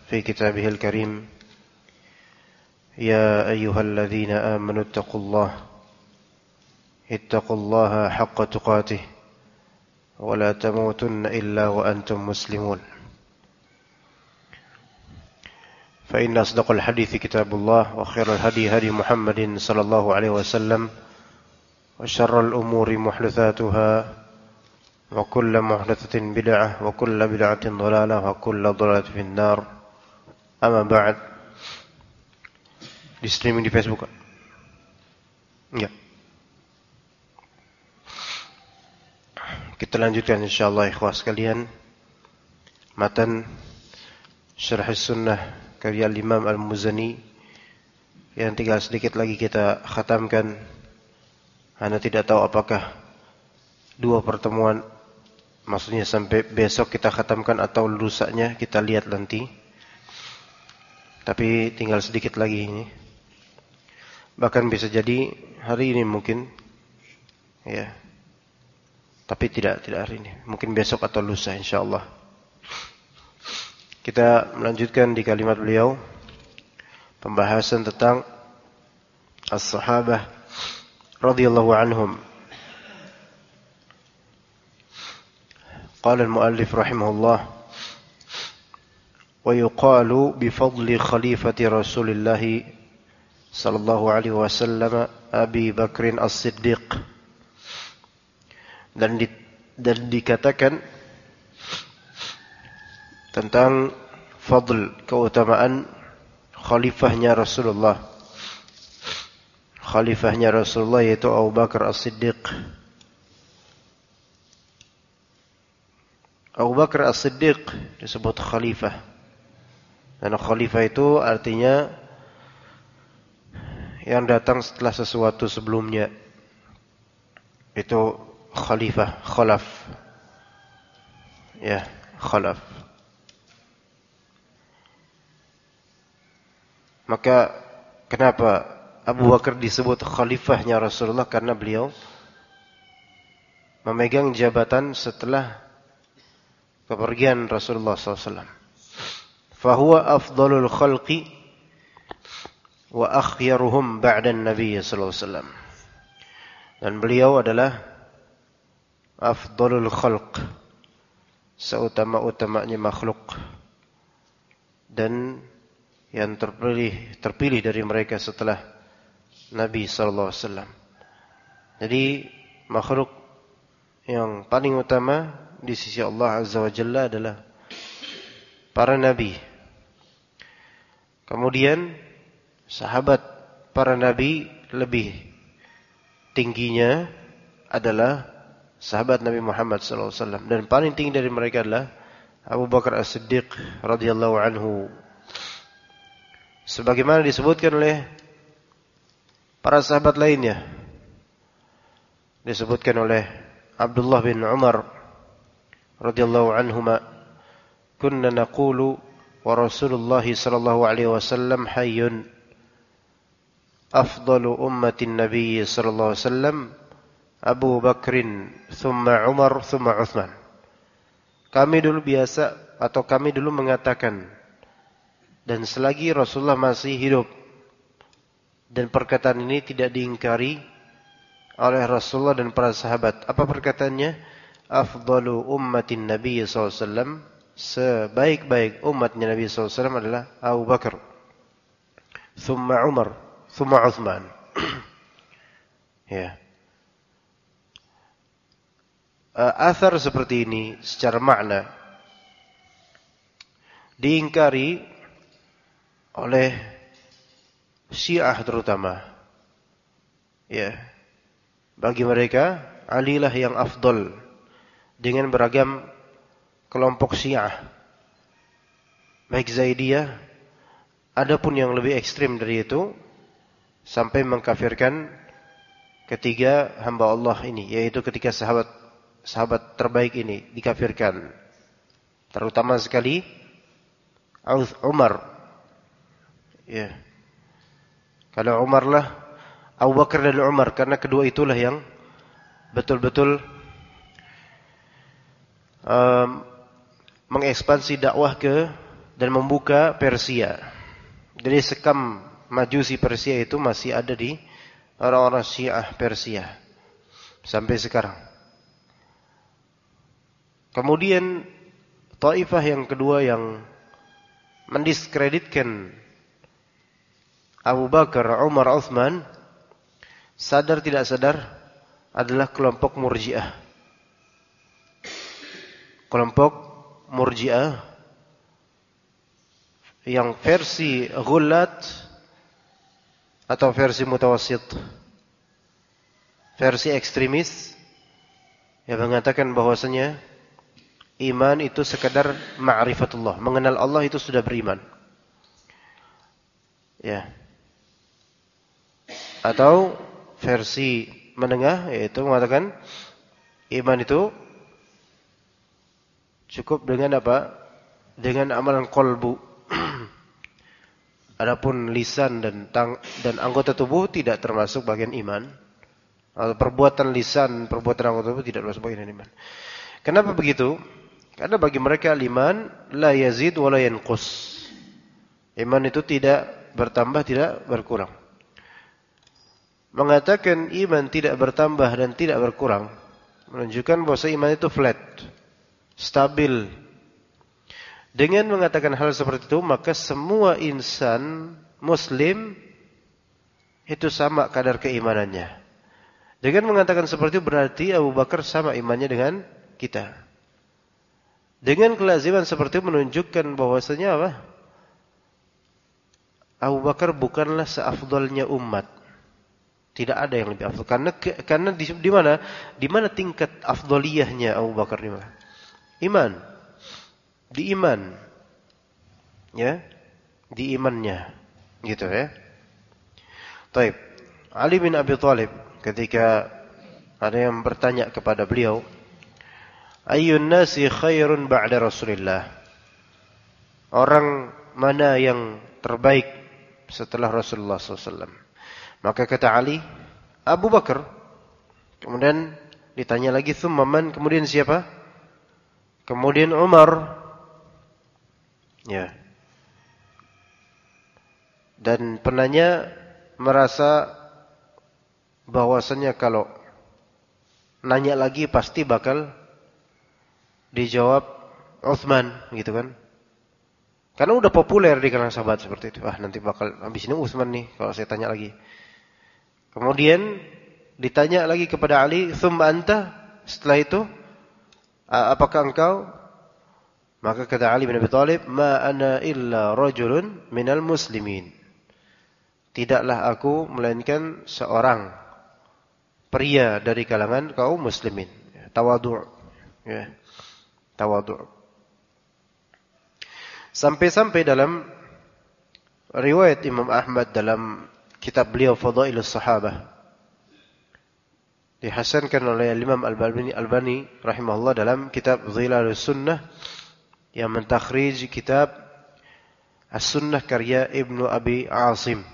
في كتابه الكريم يا أيها الذين آمنوا اتقوا الله حق تقاته ولا تموتن إلا وأنتم مسلمون فإن أصدق الحديث كتاب الله وخير الهدي هدي محمد صلى الله عليه وسلم وشر الأمور محدثاتها وكل محدثة بدعة وكل بدعة ضلالة وكل ضلالة في النار أما بعد. Di streaming di Facebook? Enggak. Kita lanjutkan insyaallah ikhwah sekalian matan Syarh Sunnah karya Imam Al-Muzani yang tinggal sedikit lagi kita khatamkan. Ana tidak tahu apakah 2 pertemuan, maksudnya sampai besok kita khatamkan atau lusanya, kita lihat nanti. Tapi tinggal sedikit lagi ini. Bahkan bisa jadi hari ini mungkin, ya. Tapi tidak hari ini. Mungkin besok atau lusa insyaallah. Kita melanjutkan di kalimat beliau pembahasan tentang as-sahabah radhiyallahu anhum. Qala al-muallif rahimahullah wa yuqalu bi fadli khalifati Rasulillah sallallahu alaihi wasallam Abi Bakr as-Siddiq, dan dikatakan tentang fadl, keutamaan khalifahnya Rasulullah. Khalifahnya Rasulullah yaitu Abu Bakar As-Siddiq. Abu Bakar As-Siddiq disebut khalifah. Dan khalifah itu artinya yang datang setelah sesuatu sebelumnya. Itu khalifah, khalaf. Ya, khalaf. Maka kenapa Abu Bakar disebut khalifahnya Rasulullah? Karena beliau memegang jabatan setelah kepergian Rasulullah SAW. Fahuwa afdalul khalqi wa akhyaruhum ba'da Nabi SAW. Dan beliau adalah afdalul khalq, seutama-utamanya makhluk, dan yang terpilih dari mereka setelah Nabi SAW. Jadi makhluk yang paling utama di sisi Allah Azza wa Jalla adalah para nabi. Kemudian sahabat para nabi lebih tingginya adalah sahabat Nabi Muhammad SAW. Dan paling tinggi dari mereka adalah Abu Bakar As-Siddiq radhiyallahu anhu. Sebagaimana disebutkan oleh para sahabat lainnya. Disebutkan oleh Abdullah bin Umar radhiyallahu anhuma, kunna naqulu wa Rasulullah sallallahu alaihi wasallam hayyun afdalu ummatin Nabi sallallahu alaihi wasallam Abu Bakrin thumma Umar thumma Uthman. Kami dulu mengatakan, dan selagi Rasulullah masih hidup, dan perkataan ini tidak diingkari oleh Rasulullah dan para sahabat. Apa perkataannya? Afdalu ummatin Nabi SAW, sebaik-baik umatnya Nabi SAW adalah Abu Bakar, thumma Umar, thumma Uthman. Ya. Athar seperti ini secara makna diingkari oleh Syiah terutama. Ya. Bagi mereka Ali lah yang afdal, dengan beragam kelompok Syiah. Baik Zaidiyah, adapun yang lebih ekstrim dari itu sampai mengkafirkan ketiga hamba Allah ini, yaitu ketika sahabat terbaik ini dikafirkan. Terutama sekali Umar. Ya. Kalau Umar lah, Abu Bakar dan Umar, karena kedua itulah yang betul-betul mengekspansi dakwah ke dan membuka Persia. Jadi sekam Majusi Persia itu masih ada di orang-orang Syiah Persia sampai sekarang. Kemudian taifah yang kedua yang mendiskreditkan Abu Bakar, Umar, Utsman, sadar tidak sadar adalah kelompok Murji'ah. Kelompok Murji'ah yang versi Ghulat atau versi Mutawassit, versi ekstremis yang mengatakan bahwasanya iman itu sekadar ma'rifatullah, mengenal Allah itu sudah beriman. Ya. Atau versi menengah yaitu mengatakan iman itu cukup dengan apa? Dengan amalan qalbu. Adapun lisan dan anggota tubuh tidak termasuk bagian iman. Atau perbuatan lisan, perbuatan anggota tubuh tidak termasuk bagian iman. Kenapa begitu? Karena bagi mereka iman la yazid wa la yanqus. Iman itu tidak bertambah, tidak berkurang. Mengatakan iman tidak bertambah dan tidak berkurang menunjukkan bahwa iman itu flat, stabil. Dengan mengatakan hal seperti itu, maka semua insan muslim itu sama kadar keimanannya. Dengan mengatakan seperti itu berarti Abu Bakar sama imannya dengan kita. Dengan kelaziman seperti itu menunjukkan bahwasanya apa? Abu Bakar bukanlah seafdalnya umat. Tidak ada yang lebih afdal. Karena di mana? Di mana tingkat afdaliyahnya Abu Bakar di mana? Iman. Di iman. Ya. Di imannya. Gitu ya. Baik. Ali bin Abi Thalib ketika ada yang bertanya kepada beliau, ayyun nasi khairun ba'da Rasulillah? Orang mana yang terbaik setelah Rasulullah SAW? Maka kata Ali, Abu Bakar. Kemudian ditanya lagi, thumma man? Kemudian siapa? Kemudian Umar. Ya. Dan penanya merasa bahwasanya kalau nanya lagi pasti bakal dijawab Utsman, gitu kan? Karena udah populer di kalangan sahabat seperti itu. Nanti bakal habis ini Utsman nih kalau saya tanya lagi. Kemudian ditanya lagi kepada Ali, "Tsumma anta?" Setelah itu, apakah engkau? Maka kata Ali bin Abi Thalib, "Ma ana illa rajulun minal muslimin." Tidaklah aku melainkan seorang pria dari kalangan kaum muslimin. Tawadhu'. Ya. Tawadhu'. Sampai-sampai dalam riwayat Imam Ahmad dalam kitab beliau Fadailus Sahabah dihasankan oleh Imam Albani rahimahullah dalam kitab Dhilalus Sunnah yang mentakhrij kitab As-Sunnah karya Ibnu Abi Asim.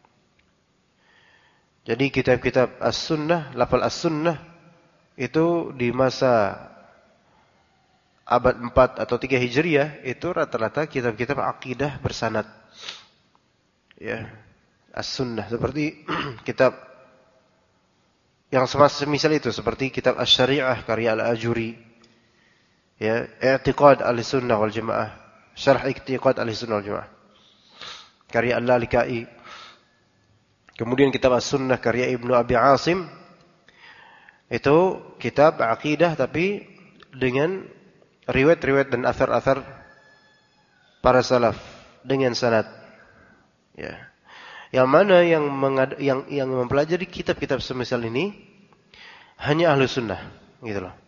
Jadi kitab-kitab As-Sunnah, lafal As-Sunnah itu di masa abad 4 atau 3 Hijriah itu rata-rata kitab-kitab akidah bersanad. Ya. As-Sunnah seperti kitab yang semisal itu seperti kitab Asy-Syari'ah karya Al-Ajuri, ya, I'tiqad Ahlussunnah wal Jamaah, Syarh I'tiqad Ahlussunnah wal Jamaah karya Al-Lalikai. Kemudian kitab As-Sunnah karya Ibnu Abi Asim itu kitab akidah tapi dengan riwayat-riwayat dan athar-athar para salaf dengan sanad. Ya. Yang mana yang mempelajari kitab-kitab semisal ini hanya ahlu sunnah, gitu loh.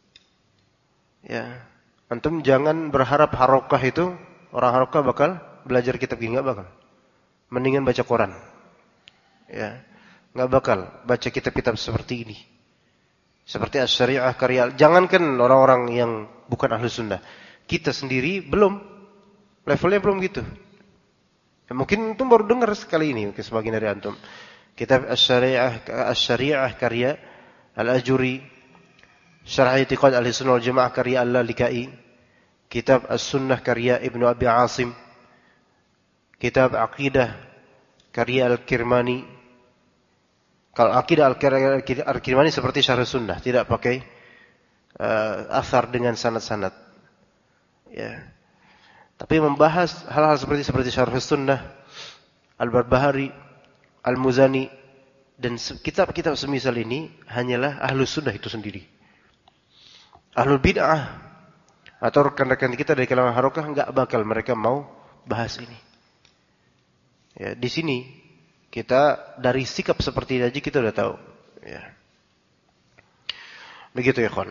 Ya, antum jangan berharap harokah itu orang harokah bakal belajar kitab ini, nggak bakal. Mendingan baca Quran. Ya, nggak bakal baca kitab-kitab seperti ini. Seperti Asy-Syari'ah karya. Jangankan orang-orang yang bukan ahlu sunnah, kita sendiri belum levelnya belum gitu. Ya, mungkin antum baru dengar sekali ini, mungkin sebagian dari antum. Kitab Asy-Syari'ah karya Al-Ajuri, Syarh I'tiqad Ahlussunnah wal Jamaah karya Al-Lalikai, kitab As-Sunnah karya Ibnu Abi Asim, kitab Aqidah karya Al-Kirmani. Kalau Aqidah Al-Kirmani seperti Syarh Sunnah, tidak pakai athar dengan sanad-sanad. Ya. Tapi membahas hal-hal seperti Syarh Sunnah, Al-Barbahari, Al-Muzani, dan kitab-kitab semisal ini hanyalah Ahlus Sunnah itu sendiri. Ahlul Bid'ah atau rekan-rekan kita dari kalangan Harokah enggak bakal mereka mau bahas ini. Ya, di sini kita dari sikap seperti ini aja kita udah tahu. Ya. Begitu ya, kawan.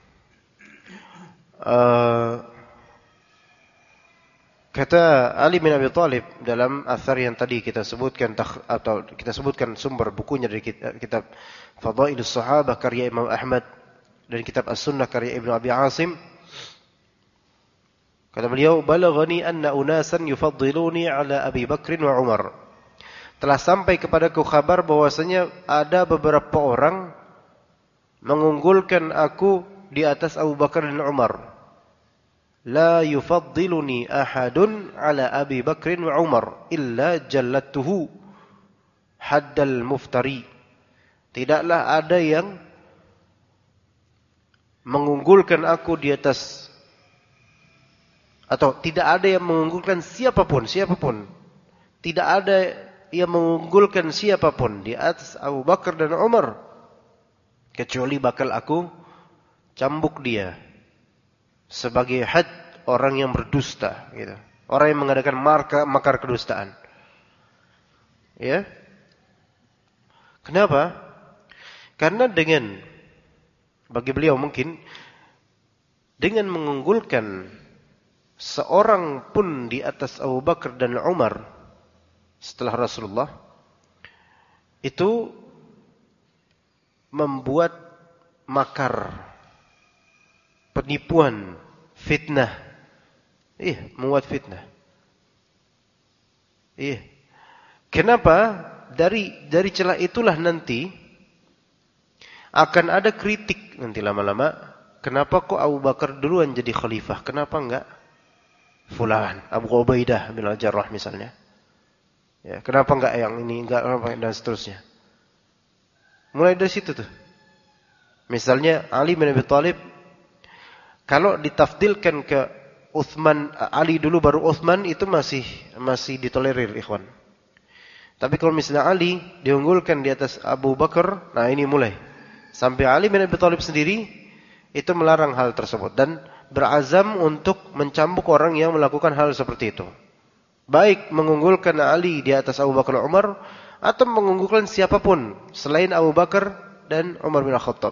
Kata Ali bin Abi Thalib dalam athar yang tadi kita sebutkan atau kita sebutkan sumber bukunya dari kitab Fadailus Sahabah karya Imam Ahmad dan kitab As-Sunnah karya Ibnu Abi Asim. Kata beliau, "Balaghani anna unasan yufaddiluni ala Abi Bakr wa Umar." Telah sampai kepadaku kabar bahwasanya ada beberapa orang mengunggulkan aku di atas Abu Bakar dan Umar. La yufaddiluni ahadun ala Abi Bakr wa Umar illa jallattuhu haddal muftari. Tidaklah ada yang mengunggulkan aku di atas, atau tidak ada yang mengunggulkan siapapun. Tidak ada yang mengunggulkan siapapun di atas Abu Bakar dan Umar kecuali bakal aku cambuk dia sebagai had orang yang berdusta, gitu. Orang yang mengadakan makar kedustaan. Ya. Kenapa? Karena bagi beliau mungkin dengan mengunggulkan seorang pun di atas Abu Bakar dan Umar setelah Rasulullah itu membuat makar, penipuan, fitnah. Membuat fitnah. Kenapa? Dari celah itulah nanti akan ada kritik nanti lama-lama. Kenapa kok Abu Bakar duluan jadi khalifah? Kenapa enggak fulan, Abu Ubaidah bin Al-Jarrah misalnya? Ya, kenapa enggak yang ini, enggak dan seterusnya. Mulai dari situ tuh. Misalnya Ali bin Abi Thalib, kalau ditafdilkan ke Utsman, Ali dulu baru Utsman, itu masih ditolerir, ikhwan. Tapi kalau misalnya Ali diunggulkan di atas Abu Bakar, nah ini mulai. Sampai Ali bin Abi Thalib sendiri itu melarang hal tersebut dan berazam untuk mencambuk orang yang melakukan hal seperti itu. Baik mengunggulkan Ali di atas Abu Bakar Umar atau mengunggulkan siapapun selain Abu Bakar dan Umar bin Khattab.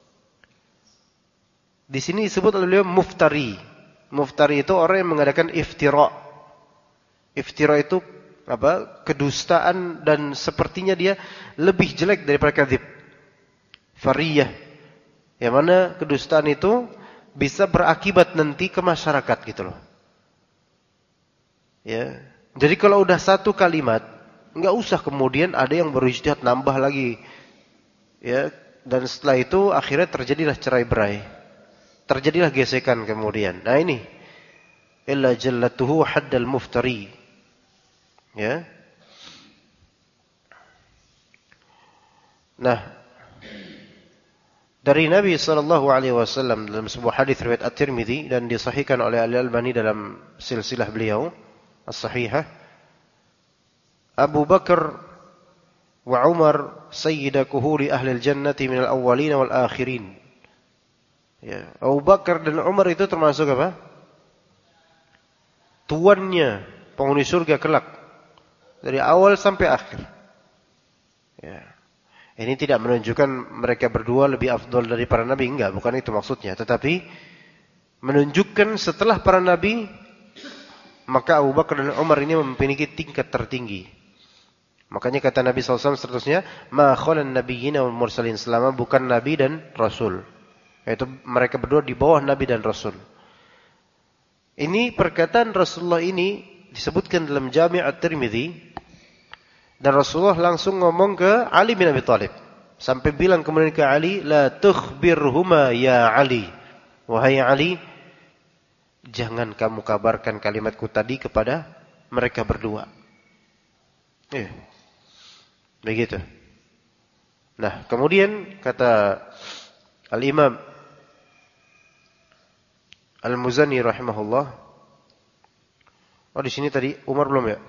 Di sini disebut oleh beliau muftari. Muftari itu orang yang mengadakan iftira. Iftira itu apa? Kedustaan, dan sepertinya dia lebih jelek daripada kadzib. Fariyah. Yang mana kedustaan itu bisa berakibat nanti ke masyarakat gitu loh. Ya. Jadi kalau udah satu kalimat, enggak usah kemudian ada yang berijtihad nambah lagi. Ya, dan setelah itu akhirnya terjadilah cerai-berai. Terjadilah gesekan kemudian. Nah ini illa jallatuhu haddal muftari. Ya. Nah, dari Nabi SAW dalam sebuah hadis riwayat At-Tirmidzi dan disahihkan oleh Al-Albani dalam silsilah beliau as-sahihah, Abu Bakar wa Umar sayyida kuhuli ahli al-jannati minal awwalin wal akhirin. Ya, Abu Bakar dan Umar itu termasuk apa? Tuannya penghuni surga kelak dari awal sampai akhir. Ya. Ini tidak menunjukkan mereka berdua lebih afdal dari para nabi, enggak, bukan itu maksudnya, tetapi menunjukkan setelah para nabi maka Abu Bakar dan Umar ini memiliki tingkat tertinggi. Makanya kata Nabi SAW seterusnya, ma khalan nabiyyina wal mursalin, selama bukan nabi dan rasul. Yaitu mereka berdua di bawah Nabi dan Rasul. Ini perkataan Rasulullah ini disebutkan dalam Jami' At-Tirmidzi, dan Rasulullah langsung ngomong ke Ali bin Abi Thalib. Sampai bilang kemudian ke Ali, la tukhbirhuma ya Ali. Wahai Ali, jangan kamu kabarkan kalimatku tadi kepada mereka berdua. Begitu. Nah, kemudian kata Al-Imam Al-Muzani rahimahullah. Oh, di sini tadi Umar belum ya?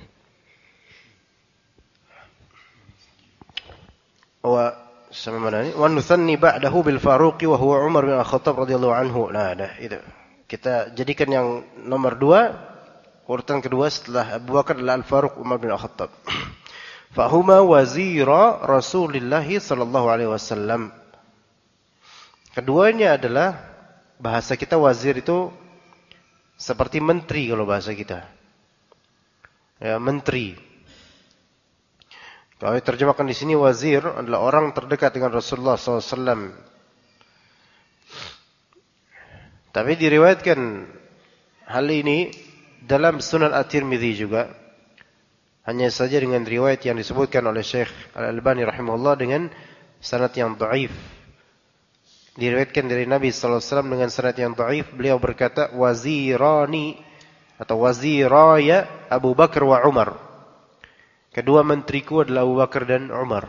Sama mana ini? Wa nuthanni ba'dahu bil Faruqi wa huwa Umar bin Al-Khattab radhiyallahu anhu. Nah, itu. Kita jadikan yang nomor 2, urutan kedua setelah Abu Bakar adalah Al-Faruq Umar bin Al-Khattab. Fahuma wazira Rasulullah sallallahu alaihi wasallam. Keduanya adalah, bahasa kita wazir itu seperti menteri kalau bahasa kita. Ya, menteri. Kalau diterjemahkan di sini wazir adalah orang terdekat dengan Rasulullah SAW. Tapi diriwayatkan hal ini dalam Sunan At-Tirmidzi juga. Hanya saja dengan riwayat yang disebutkan oleh Syekh Al-Albani rahimahullah dengan sanad yang dhaif. Diriwayatkan dari Nabi SAW dengan sanad yang dhaif, beliau berkata wazirani atau waziraya Abu Bakar wa Umar. Kedua menteriku adalah Abu Bakar dan Umar.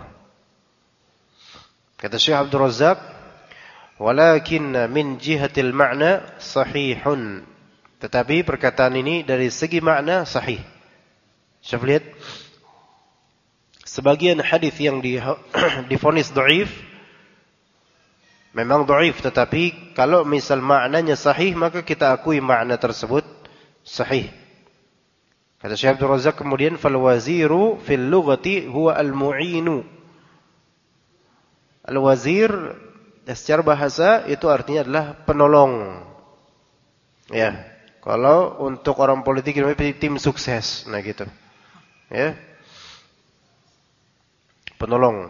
Kata Syekh Abdul Razzaq, walakin min jihatil ma'na sahihun. Tetapi perkataan ini dari segi makna sahih. Saya lihat sebagian hadis yang divonis dhaif memang dhaif, tetapi kalau misal maknanya sahih maka kita akui makna tersebut sahih. Kata Syekh Abdul Razzaq kemudian fal waziru fil lughati huwa al mu'inu. Al wazir secara bahasa itu artinya adalah penolong. Ya, kalau untuk orang politik namanya tim sukses. Nah gitu. Ya. Penolong.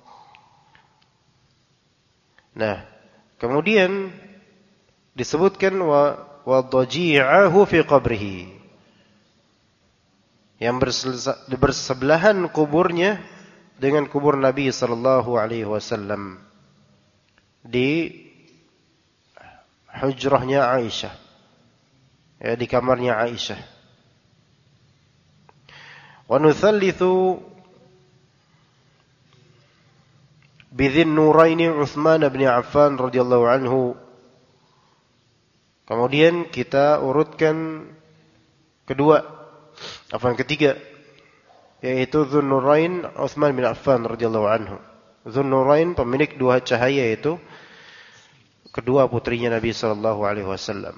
Nah, kemudian disebutkan wa dhaji'ahu fi qabrihi. Yang bersebelahan kuburnya dengan kubur Nabi sallallahu alaihi wasallam di hujrahnya Aisyah. Ya, di kamarnya Aisyah. Wa nuthallithu bidzin nuraini Utsman bin Affan radhiyallahu anhu. Kemudian kita urutkan ketiga, yaitu Dzun Nurain Utsman bin Affan radhiyallahu anhu. Dzun Nurain pemilik dua cahaya, itu kedua putrinya Nabi sallallahu alaihi wasallam.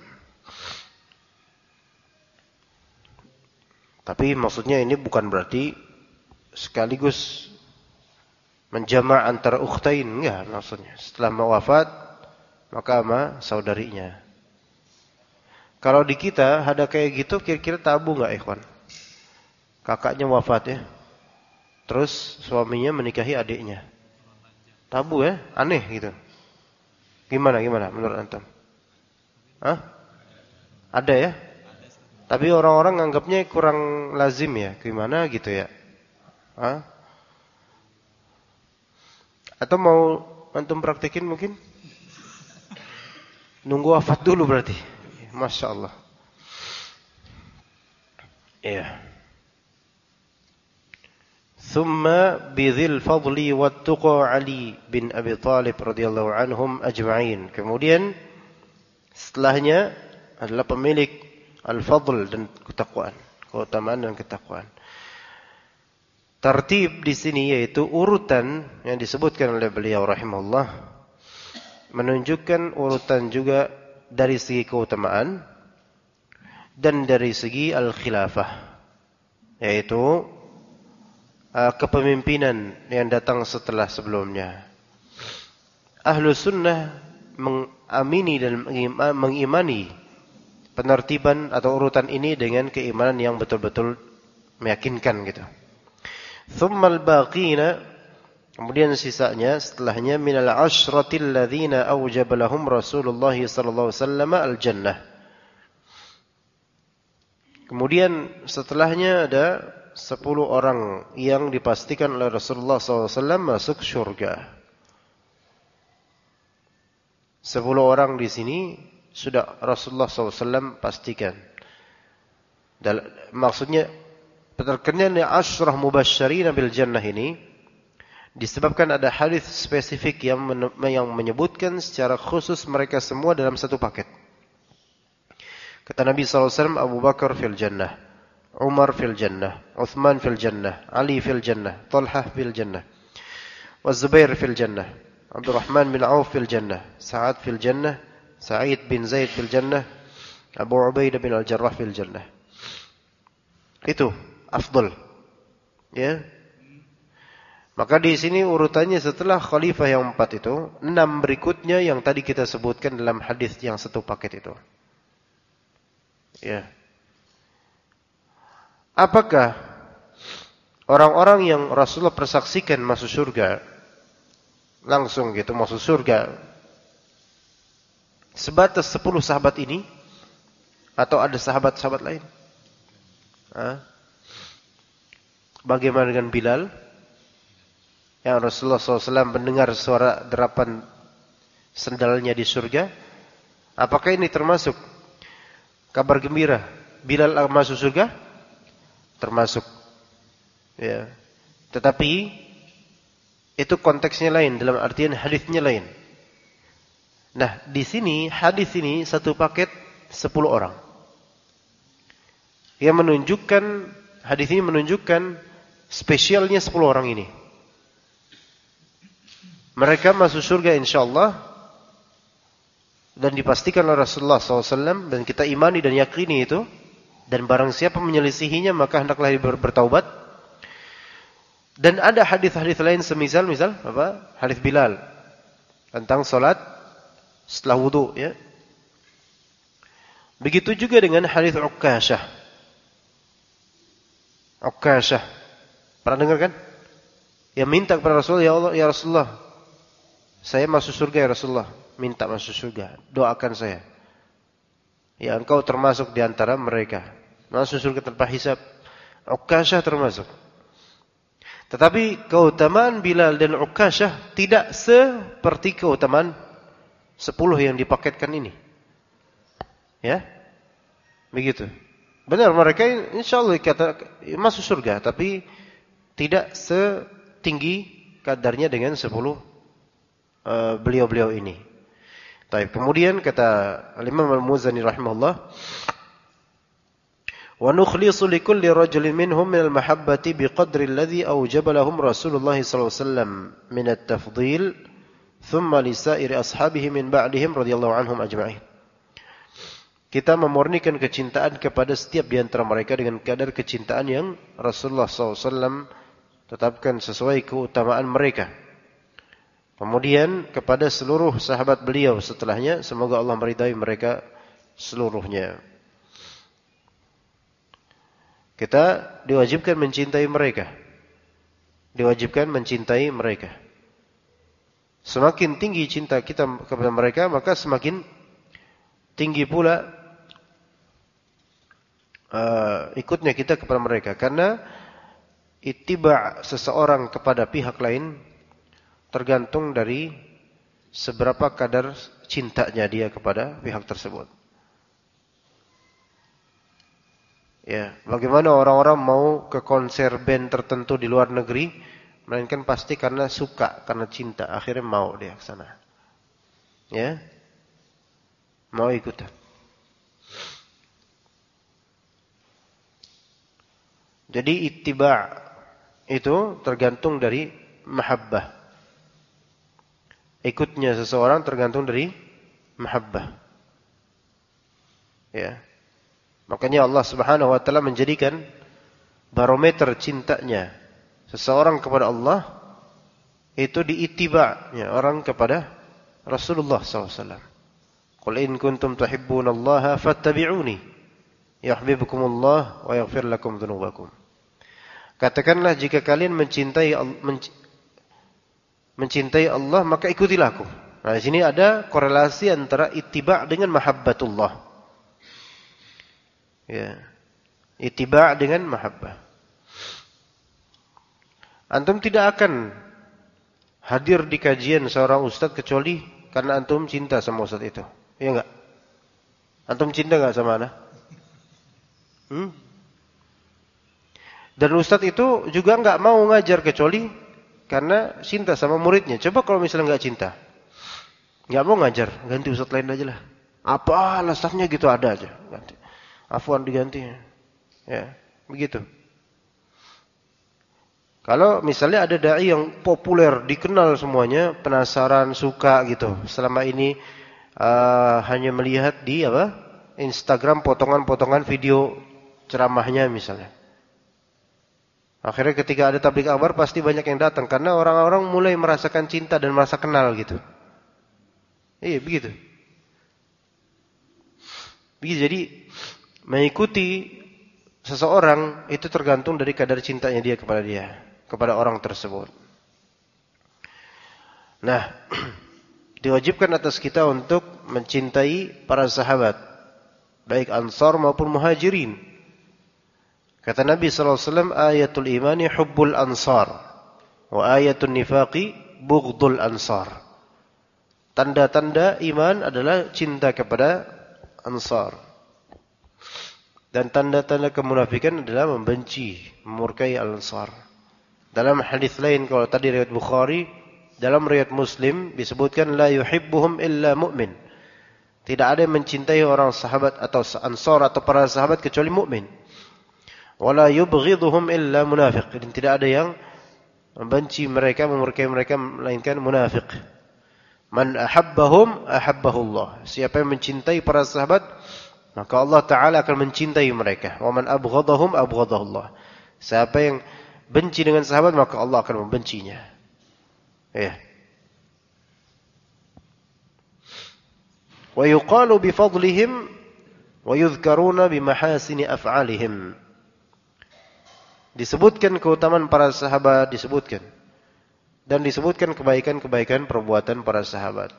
Tapi maksudnya ini bukan berarti sekaligus menjama' antara ukhtain, enggak maksudnya. Setelah wafat maka sama saudarinya. Kalau di kita ada kayak gitu, kira-kira tabu enggak, ikhwan? Kakaknya wafat ya, terus suaminya menikahi adiknya. Tabu ya, aneh gitu. Gimana menurut antum? Hah? Ada ya? Tapi orang-orang nganggapnya kurang lazim ya, gimana gitu ya? Hah? Atau mau antum praktekin mungkin? Nunggu wafat dulu berarti. Masya Allah. Iya. Thumma bidzil fadli wattuqa Ali bin Abi Thalib radhiyallahu anhum ajma'in. Kemudian setelahnya adalah pemilik al-fadl dan ketakwaan, keutamaan dan ketakwaan. Tertib di sini yaitu urutan yang disebutkan oleh beliau rahimahullah menunjukkan urutan juga dari segi keutamaan dan dari segi al-khilafah, yaitu kepemimpinan yang datang setelah sebelumnya. Ahlu sunnah mengamini dan mengimani penertiban atau urutan ini dengan keimanan yang betul-betul meyakinkan gitu. Thummal baqina, kemudian sisanya setelahnya minal ashratil ladzina awjaba lahum Rasulullah sallallahu alaihi wasallam al-jannah. Kemudian setelahnya ada 10 orang yang dipastikan oleh Rasulullah SAW masuk surga. 10 orang di sini sudah Rasulullah SAW pastikan. Maksudnya terkenanya Ashrah Mubasysyirin bil Jannah ini disebabkan ada hadis spesifik yang menyebutkan secara khusus mereka semua dalam satu paket. Kata Nabi SAW, Abu Bakar fil Jannah, Umar fil Jannah, Uthman fil Jannah, Ali fil Jannah, Talhah fil Jannah, Zubair fil Jannah, Abdurrahman bin Auf fil Jannah, Sa'ad fil Jannah, Sa'id bin Zaid fil Jannah, Abu Ubaidah bin Al-Jarrah fil Jannah. Itu afdal. Ya. Maka di sini urutannya setelah khalifah yang 4 itu, 6 berikutnya yang tadi kita sebutkan dalam hadis yang satu paket itu. Ya. Apakah orang-orang yang Rasulullah persaksikan masuk surga langsung gitu masuk surga sebatas 10 sahabat ini atau ada sahabat-sahabat lain? Bagaimana dengan Bilal? Yang Rasulullah SAW mendengar suara derapan sendalnya di surga. Apakah ini termasuk kabar gembira Bilal masuk surga? Termasuk. Ya. Tetapi itu konteksnya lain, dalam artian hadisnya lain. Nah, di sini hadis ini satu paket 10 orang. Yang menunjukkan, hadis ini menunjukkan spesialnya 10 orang ini. Mereka masuk surga insyaallah dan dipastikan oleh Rasulullah SAW dan kita imani dan yakini itu. Dan barang siapa menyelisihinya maka hendaklah dia bertaubat. Dan ada hadis-hadis lain semisal apa? Hadis Bilal tentang salat setelah wudu, ya. Begitu juga dengan hadis Uqasyah. Uqasyah. Pernah dengar kan? Yang minta kepada Rasulullah, ya Allah, ya Rasulullah, saya masuk surga ya Rasulullah, minta masuk surga, doakan saya. Ya engkau termasuk di antara mereka, masuk surga tanpa hisab. Uqasyah termasuk. Tetapi keutamaan Bilal dan Uqasyah tidak seperti keutamaan 10 yang dipaketkan ini. Ya. Begitu. Benar mereka insyaallah kata masuk surga, tapi tidak setinggi kadarnya dengan 10 beliau-beliau ini. Baik, kemudian kata Imam Al-Muzani rahimahullah, wa nukhlisu likulli rajulin minhum min al-mahabbati biqadri alladhi awjaba lahum Rasulullah sallallahu alaihi wasallam min at-tafdhil thumma li sa'iri ashabihi min ba'dihim radhiyallahu anhum ajma'in. Kita memurnikan kecintaan kepada setiap di antara mereka dengan kadar kecintaan yang Rasulullah sallallahu alaihi wasallam tetapkan sesuai keutamaan mereka. Kemudian kepada seluruh sahabat beliau setelahnya, semoga Allah meridai mereka seluruhnya. Kita diwajibkan mencintai mereka. Diwajibkan mencintai mereka. Semakin tinggi cinta kita kepada mereka, maka semakin tinggi pula ikutnya kita kepada mereka. Karena ittiba' seseorang kepada pihak lain tergantung dari seberapa kadar cintanya dia kepada pihak tersebut. Ya, bagaimana orang-orang mau ke konser band tertentu di luar negeri, melainkan pasti karena suka, karena cinta, akhirnya mau dia ke sana. Ya. Mau ikutan. Jadi ittiba' itu tergantung dari mahabbah. Ikutnya seseorang tergantung dari mahabbah. Ya. Makanya Allah Subhanahu wa taala menjadikan barometer cintanya seseorang kepada Allah itu diittiba'-nya orang kepada Rasulullah SAW. Qul in kuntum tuhibbunallaha fattabi'uni yuhibbukumullah wa yaghfir lakum dzunubakum. Katakanlah jika kalian mencintai Allah maka ikutilah aku. Nah, di sini ada korelasi antara ittiba' dengan mahabbatullah. Ya. Ittiba' dengan mahabbah. Antum tidak akan hadir di kajian seorang ustaz kecuali karena antum cinta sama ustaz itu. Ya enggak? Antum cinta enggak sama anak? Dan ustadz itu juga enggak mau ngajar kecuali karena cinta sama muridnya. Coba kalau misalnya enggak cinta, enggak mau ngajar, ganti ustadz lain aja lah. Apa alasannya gitu, ada aja. Ganti. Afwan diganti. Ya, begitu. Kalau misalnya ada dai yang populer, dikenal semuanya, penasaran, suka gitu. Selama ini hanya melihat di Instagram potongan-potongan video ceramahnya misalnya. Akhirnya ketika ada tabligh akbar pasti banyak yang datang karena orang-orang mulai merasakan cinta dan merasa kenal gitu. Iya, begitu. Jadi mengikuti seseorang itu tergantung dari kadar cintanya dia, kepada orang tersebut. Nah, diwajibkan atas kita untuk mencintai para sahabat, baik Ansar maupun Muhajirin. Kata Nabi sallallahu alaihi wasallam, ayatul imani hubbul ansar wa ayatul nifaqi bughdul ansar. Tanda-tanda iman adalah cinta kepada Ansar. Dan tanda-tanda kemunafikan adalah membenci, memurkai Al-Ansar. Dalam hadis lain, kalau tadi riwayat Bukhari, dalam riwayat Muslim disebutkan la yuhibbuhum illa mu'min. Tidak ada yang mencintai orang sahabat atau Ansar atau para sahabat kecuali mukmin. Wala yubghiduhum illa munafiq. Dan tidak ada yang membenci mereka, memurkai mereka melainkan munafik. Man ahabbahum ahabbahullah. Siapa yang mencintai para sahabat, maka Allah Ta'ala akan mencintai mereka. Wa man abghadahum abghadahullah. Siapa yang benci dengan sahabat, maka Allah akan membencinya. Ya. Wa yuqalu bifadlihim wa yudhkaruna bimahasini af'alihim. Disebutkan keutamaan para sahabat, disebutkan. Dan disebutkan kebaikan-kebaikan perbuatan para sahabat.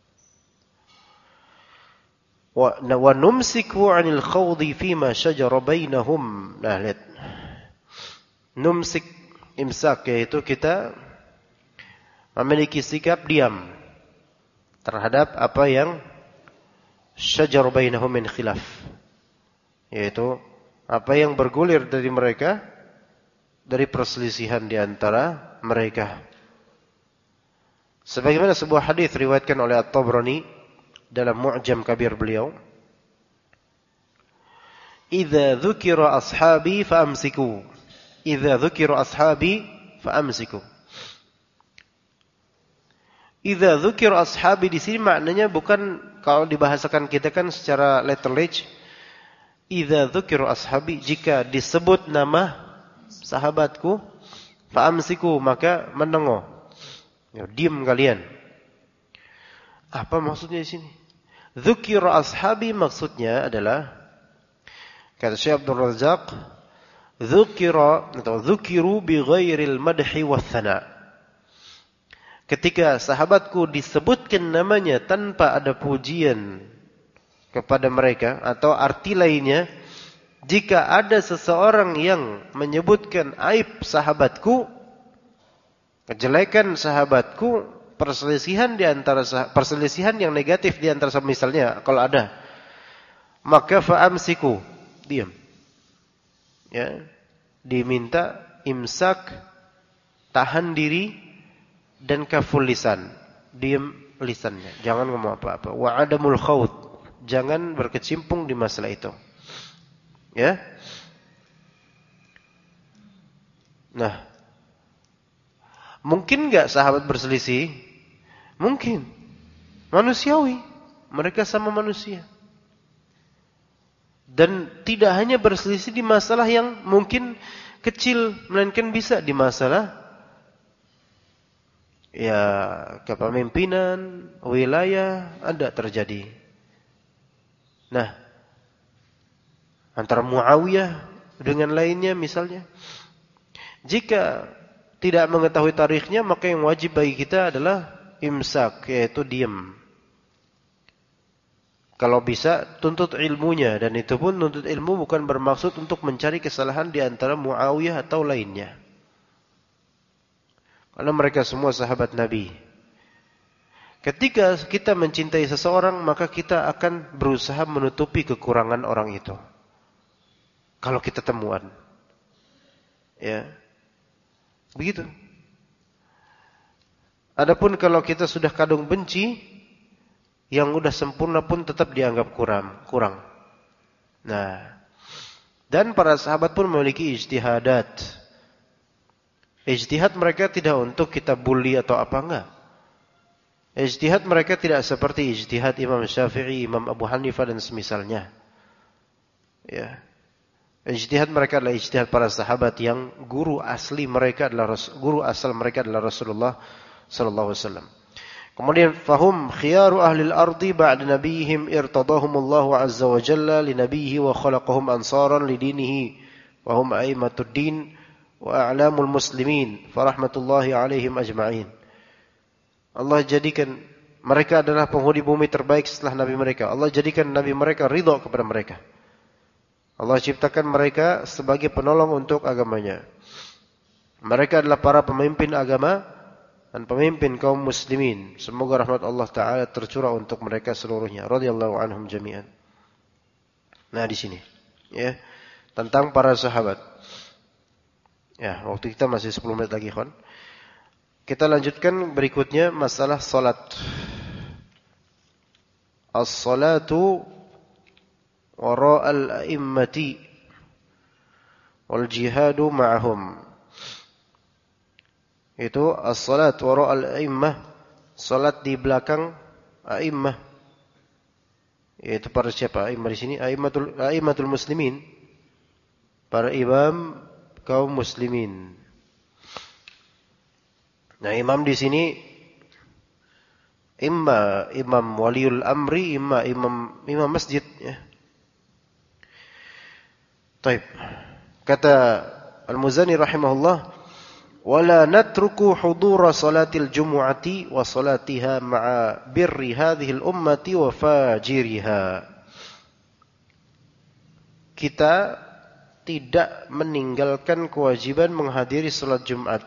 Wa numsiku 'anil khawdi fima shajara bainahum. Nah, lihat. Numsik, imsak, yaitu kita memiliki sikap diam terhadap apa yang shajara bainahum min khilaf. Yaitu apa yang bergulir dari mereka, dari perselisihan di antara mereka. Sebagaimana sebuah hadis riwayatkan oleh At-Tabrani dalam Mu'jam Kabir beliau, "Idza dzukira ashabi fa'amsiku." Idza dzukira ashabi fa'amsiku. Idza dzukira ashabi di sini maknanya bukan, kalau dibahasakan kita kan secara letterlage, idza dzukira ashabi, jika disebut nama sahabatku, fa'amsiku, maka menengok. Ya, diam kalian. Apa maksudnya di sini? Dzukira ashabi maksudnya adalah, kata Syekh Abdul Razak, dzukira atau dzukiru bi ghairil madhi wath thana. Ketika sahabatku disebutkan namanya tanpa ada pujian kepada mereka, atau arti lainnya, jika ada seseorang yang menyebutkan aib sahabatku, kejelekan sahabatku, perselisihan yang negatif di antara sahabat, misalnya kalau ada, maka fa'amsiku, diam. Ya, diminta imsak, tahan diri, dan kaful lisan, diam lisannya, jangan ngomong apa-apa. Wa adamul khawd, jangan berkecimpung di masalah itu. Ya. Nah, mungkin enggak sahabat berselisih? Mungkin. Manusiawi. Mereka sama manusia. Dan tidak hanya berselisih di masalah yang mungkin kecil, melainkan bisa di masalah ya kepemimpinan, wilayah, ada terjadi. Nah, antara Muawiyah dengan lainnya misalnya. Jika tidak mengetahui tarikhnya, maka yang wajib bagi kita adalah imsak, yaitu diam. Kalau bisa tuntut ilmunya, dan itu pun tuntut ilmu bukan bermaksud untuk mencari kesalahan di antara Muawiyah atau lainnya. Karena mereka semua sahabat Nabi. Ketika kita mencintai seseorang, maka kita akan berusaha menutupi kekurangan orang itu. Kalau kita temuan. Ya. Begitu. Adapun kalau kita sudah kadung benci, yang udah sempurna pun tetap dianggap kurang. Nah, dan para sahabat pun memiliki ijtihadat. Ijtihad mereka tidak untuk kita bully atau apa, enggak. Ijtihad mereka tidak seperti ijtihad Imam Syafi'i, Imam Abu Hanifah dan semisalnya. Ya. Ijtihad mereka adalah ijtihad para sahabat yang guru asal mereka adalah Rasulullah sallallahu alaihi wasallam. Kemudian fahum khiyaru ahli al-ardi ba'da nabiyihim irtadahumullahu azza wa jalla li nabiyhi wa khalaqahum ansaran li dinihi wa hum a'immatud din wa a'lamul muslimin farahmatullahi alaihim ajma'in. Allah jadikan mereka adalah penghuni bumi terbaik setelah nabi mereka. Allah jadikan nabi mereka ridha kepada mereka. Allah ciptakan mereka sebagai penolong untuk agamanya. Mereka adalah para pemimpin agama dan pemimpin kaum muslimin. Semoga rahmat Allah Ta'ala tercurah untuk mereka seluruhnya. Radhiyallahu anhum jami'an. Nah di sini, ya, tentang para sahabat. Ya, waktu kita masih 10 menit lagi, kawan. Kita lanjutkan berikutnya masalah salat. As-salatu wara'al a'immati wal jihadu ma'ahum. Itu as-salat wara'al a'immah, salat di belakang a'immah. Yaitu para siapa? A'immah di sini a'immatul muslimin. Para imam kaum muslimin. Nah, imam di sini imam waliul amri, imam masjid, ya. Baik. Kata Al-Muzani rahimahullah, wala natruku hudura salatil jumu'ati wa salatiha ma'a birri hadhihi al-ummati wa fajiriha. Kita tidak meninggalkan kewajiban menghadiri salat Jumat.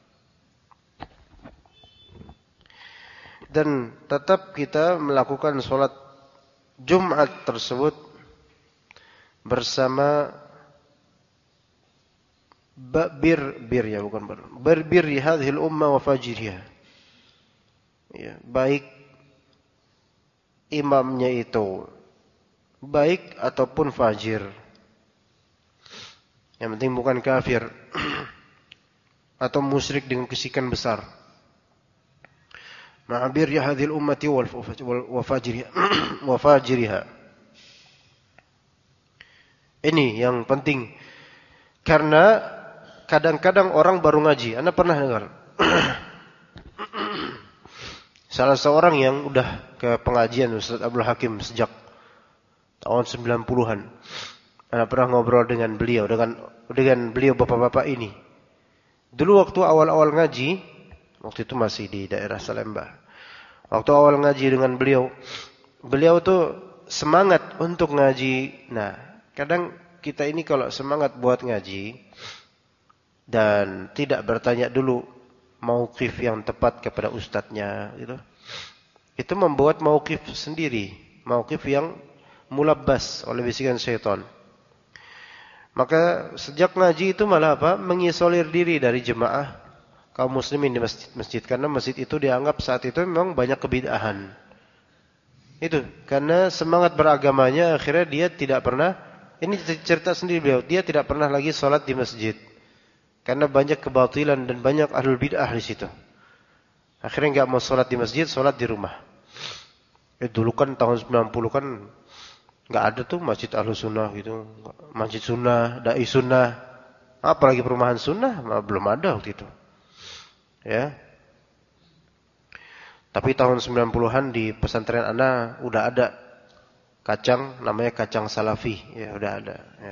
Dan tetap kita melakukan sholat Jumat tersebut bersama berbir hadhil umma wa fajiriha. Ya, baik imamnya itu baik ataupun fajir. Yang penting bukan kafir atau musyrik dengan kesyirikan besar. Ma'abir ya hadhil ummati wa fajiriha. Ini yang penting. Karena kadang-kadang orang baru ngaji. Anda pernah dengar? Salah seorang yang udah ke pengajian Ustaz Abdul Hakim sejak tahun 90-an. Anda pernah ngobrol dengan beliau, dengan beliau bapak-bapak ini. Dulu waktu awal-awal ngaji, waktu itu masih di daerah Salemba. Waktu awal ngaji dengan beliau tuh semangat untuk ngaji. Nah, kadang kita ini kalau semangat buat ngaji dan tidak bertanya dulu mauqif yang tepat kepada ustadznya, gitu. Itu membuat mauqif sendiri, mauqif yang mulabbas oleh bisikan syaitan. Maka sejak ngaji itu malah apa? Mengisolir diri dari jemaah kaum muslimin di masjid. Karena masjid itu dianggap saat itu memang banyak kebid'ahan. Itu karena semangat beragamanya akhirnya dia tidak pernah, ini cerita sendiri beliau, dia tidak pernah lagi sholat di masjid. Karena banyak kebatilan dan banyak ahlul bid'ah di situ. Akhirnya enggak mau sholat di masjid, sholat di rumah. Dulu kan tahun 90 kan enggak ada tuh masjid ahlus sunnah gitu. Masjid sunnah, dai sunnah. Apalagi perumahan sunnah, belum ada waktu itu. Ya. Tapi tahun 90-an di pesantren ana udah ada kacang, namanya kacang salafi, ya udah ada, ya.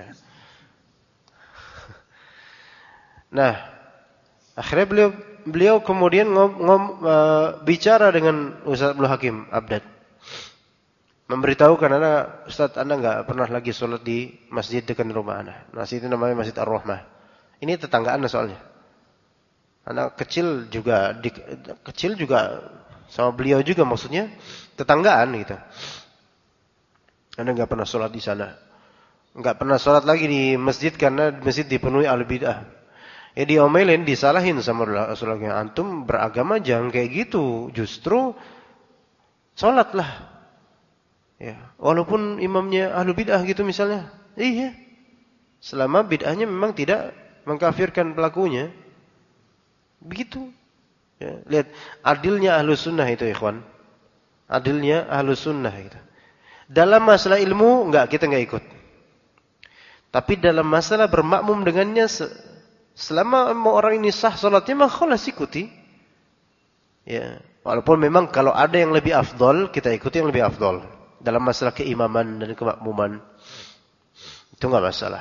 Nah, akhirnya beliau kemudian bicara dengan Ustaz Abdul Hakim Abdad. Memberitahukan Ustaz, Anda enggak pernah lagi sholat di masjid dekat rumah ana. Masjid itu namanya Masjid Ar-Rahmah. Ini tetangga ana soalnya. Anak kecil juga sama beliau juga, maksudnya tetanggaan gitu. Anda nggak pernah sholat di sana, nggak pernah sholat lagi di masjid karena masjid dipenuhi ahli bid'ah. Ya diomelin, disalahin sama Rasulullah. Antum beragama jangan kayak gitu, justru sholatlah. Ya, walaupun imamnya ahli bid'ah gitu misalnya. Iya. Selama bid'ahnya memang tidak mengkafirkan pelakunya. Begitu. Ya, lihat adilnya ahlu sunnah itu, ikhwan. Adilnya ahlu sunnah itu. Dalam masalah ilmu kita nggak ikut. Tapi dalam masalah bermakmum dengannya, selama orang ini sah salatnya, maka khalas ikuti. Ya, walaupun memang kalau ada yang lebih afdol, kita ikuti yang lebih afdol. Dalam masalah keimaman dan kemakmuman, itu nggak masalah.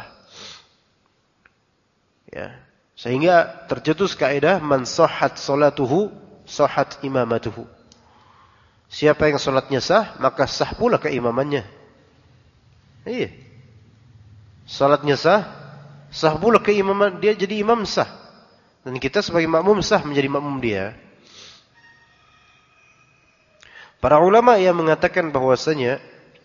Ya, sehingga tercetus kaidah man sahhat salatuhu sahhat imamatuhu. Siapa yang salatnya sah, maka sah pula keimamannya. Iya. Salatnya sah, sah pula keimaman, dia jadi imam sah. Dan kita sebagai makmum sah menjadi makmum dia. Para ulama yang mengatakan bahwasanya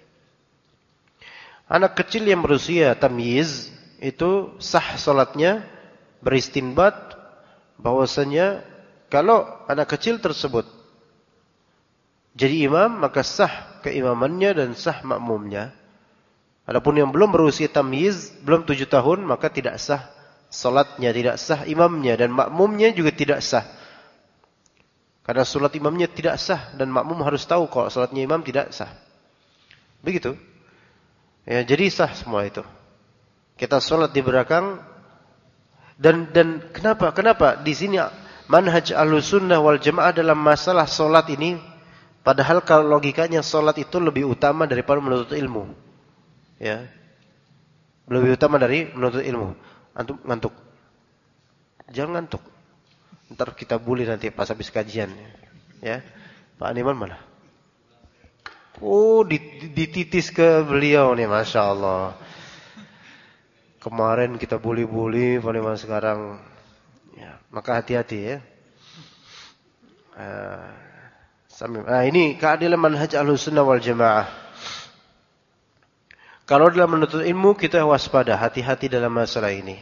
anak kecil yang berusia tamyiz itu sah salatnya, beristinbat bahwasanya kalau anak kecil tersebut jadi imam, maka sah keimamannya dan sah makmumnya. Adapun yang belum berusia tamyiz, belum 7 tahun, maka tidak sah salatnya, tidak sah imamnya, dan makmumnya juga tidak sah. Karena salat imamnya tidak sah, dan makmum harus tahu kalau salatnya imam tidak sah. Begitu. Ya, jadi sah semua itu. Kita salat di belakang, dan kenapa di sini manhaj Ahlussunnah wal Jamaah dalam masalah salat ini, padahal kalau logikanya salat itu lebih utama daripada menuntut ilmu. Ya. Lebih utama dari menuntut ilmu. Antum ngantuk. Jangan ngantuk. Ntar kita bully nanti pas habis kajian. Ya. Pak Animan mana? Oh, dititis ke beliau nih, Masya Allah. Kemarin kita bully-bully, Pak Animan sekarang. Ya, maka hati-hati ya. Ini keadilan manhaj Ahlussunnah wal Jamaah. Kalau dalam menuntut ilmu kita waspada, hati-hati dalam masalah ini.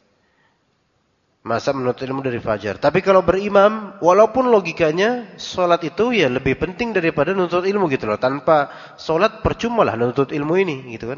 Masa menuntut ilmu dari fajar. Tapi kalau berimam, walaupun logikanya sholat itu ya lebih penting daripada menuntut ilmu gitu loh. Tanpa sholat percuma lah menuntut ilmu ini gitu kan.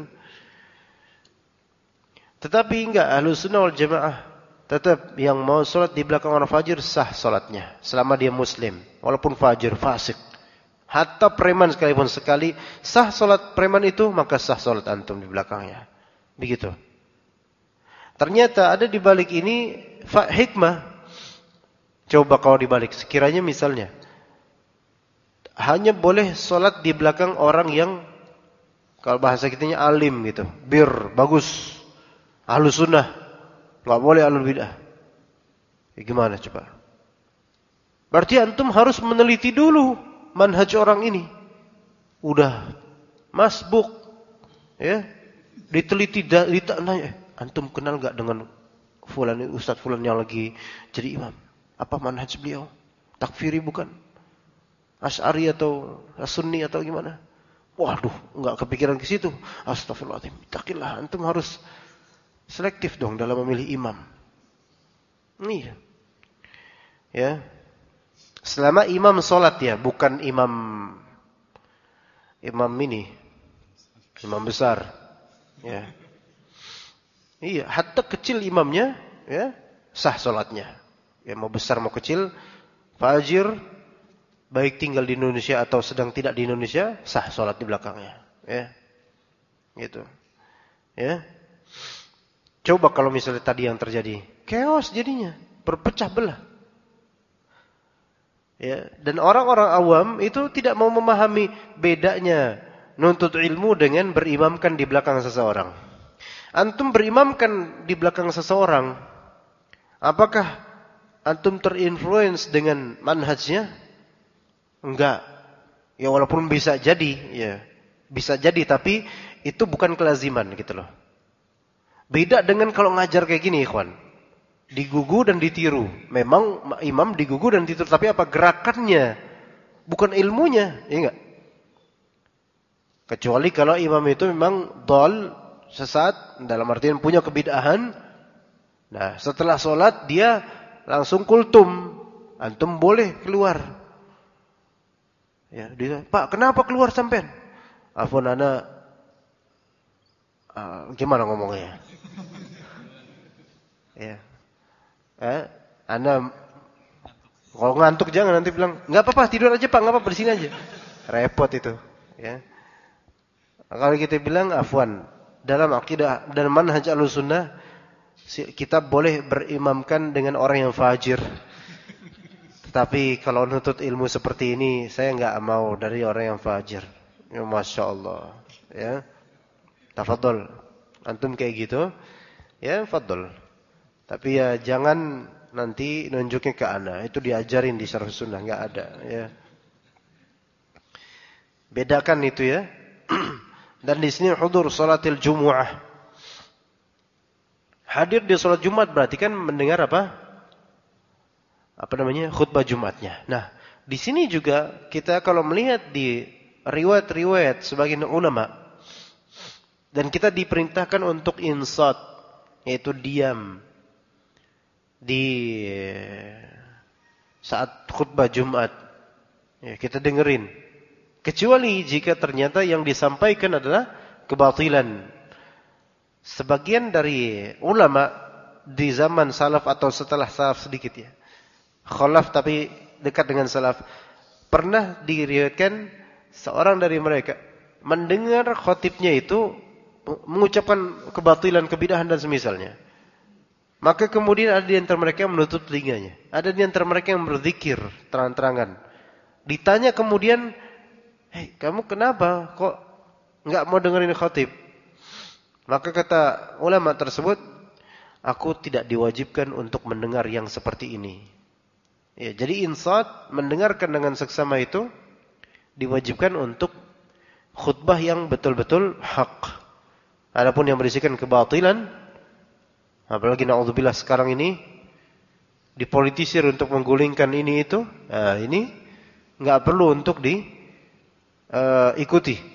Tetapi enggak, Ahlussunnah wal Jamaah tetap yang mau sholat di belakang orang fajir sah sholatnya. Selama dia muslim. Walaupun fajir, fasik. Hatta preman sekalipun sekali sah salat preman itu, maka sah salat antum di belakangnya. Begitu. Ternyata ada di balik ini hikmah. Coba kalau dibalik, sekiranya misalnya hanya boleh salat di belakang orang yang kalau bahasa kitanya alim gitu, bagus, ahlus sunnah, nggak boleh ahlul bid'ah. Ya gimana coba? Berarti antum harus meneliti dulu manhaj orang ini. Udah masbuk ya, diteliti, ditanya, antum kenal enggak dengan fulan, ustaz fulan yang lagi jadi imam? Apa manhaj beliau? Takfiri bukan? Asy'ari atau Sunni atau gimana? Waduh, enggak kepikiran ke situ. Astagfirullahaladzim. Takillah, antum harus selektif dong dalam memilih imam. Iya. Ya. Selama imam sholat ya, bukan imam ini, imam besar, ya. Iya, hatta kecil imamnya, ya, sah sholatnya. Ya, mau besar mau kecil, fajir, baik tinggal di Indonesia atau sedang tidak di Indonesia, sah sholat di belakangnya, ya, gitu, ya. Coba kalau misalnya tadi yang terjadi, chaos jadinya, berpecah belah. Ya, dan orang-orang awam itu tidak mau memahami bedanya nuntut ilmu dengan berimamkan di belakang seseorang. Antum berimamkan di belakang seseorang, apakah antum terinfluence dengan manhajnya? Enggak. Ya walaupun bisa jadi, ya. Bisa jadi, tapi itu bukan kelaziman gitu loh. Beda dengan kalau ngajar kayak gini, ikhwan. Digugu dan ditiru. Memang imam digugu dan ditiru, tapi apa gerakannya bukan ilmunya, ya enggak? Kecuali kalau imam itu memang dhal, sesat, dalam artian punya kebid'ahan. Nah, setelah sholat dia langsung kultum. Antum boleh keluar. Ya, dia, Pak, kenapa keluar sampean? Afwan ana gimana ngomongnya? Ya. Ana kalau ngantuk jangan nanti bilang, enggak apa-apa, tidur aja Pak, enggak apa-apa, di sini aja. Repot itu, ya. Kalau kita bilang afwan, dalam akidah dan manhaj Ahlussunnah kita boleh berimamkan dengan orang yang fajir. Tetapi kalau nutut ilmu seperti ini, saya enggak mau dari orang yang fajir. Ya, Masya Allah. Ya. Tafadhol. Antum kayak gitu, ya fadhol. Tapi ya jangan nanti nunjuknya ke ana. Itu diajarin di Syarh Sunnah, enggak ada, ya. Bedakan itu ya. Dan di sini hudur salatil Jumu'ah. Hadir di salat Jumat berarti kan mendengar apa? Apa namanya? Khutbah Jumatnya. Nah, di sini juga kita kalau melihat di riwayat-riwayat sebagian ulama, dan kita diperintahkan untuk insat, yaitu diam di saat khutbah Jumat. Ya, kita dengerin. Kecuali jika ternyata yang disampaikan adalah kebatilan. Sebagian dari ulama di zaman salaf atau setelah salaf sedikit ya, khalaf tapi dekat dengan salaf, pernah diriwayatkan seorang dari mereka mendengar khatibnya itu mengucapkan kebatilan, kebid'ahan dan semisalnya. Maka kemudian ada di antara mereka yang menutup telinganya. Ada di antara mereka yang berzikir terang-terangan. Ditanya kemudian, "Hei, kamu kenapa kok enggak mau dengerin khatib?" Maka kata ulama tersebut, "Aku tidak diwajibkan untuk mendengar yang seperti ini." Ya, jadi insat, mendengarkan dengan seksama itu diwajibkan untuk khutbah yang betul-betul hak. Adapun yang berisikan kebatilan, apalagi na'udzubillah sekarang ini dipolitisir untuk menggulingkan ini itu, ini enggak perlu untuk diikuti.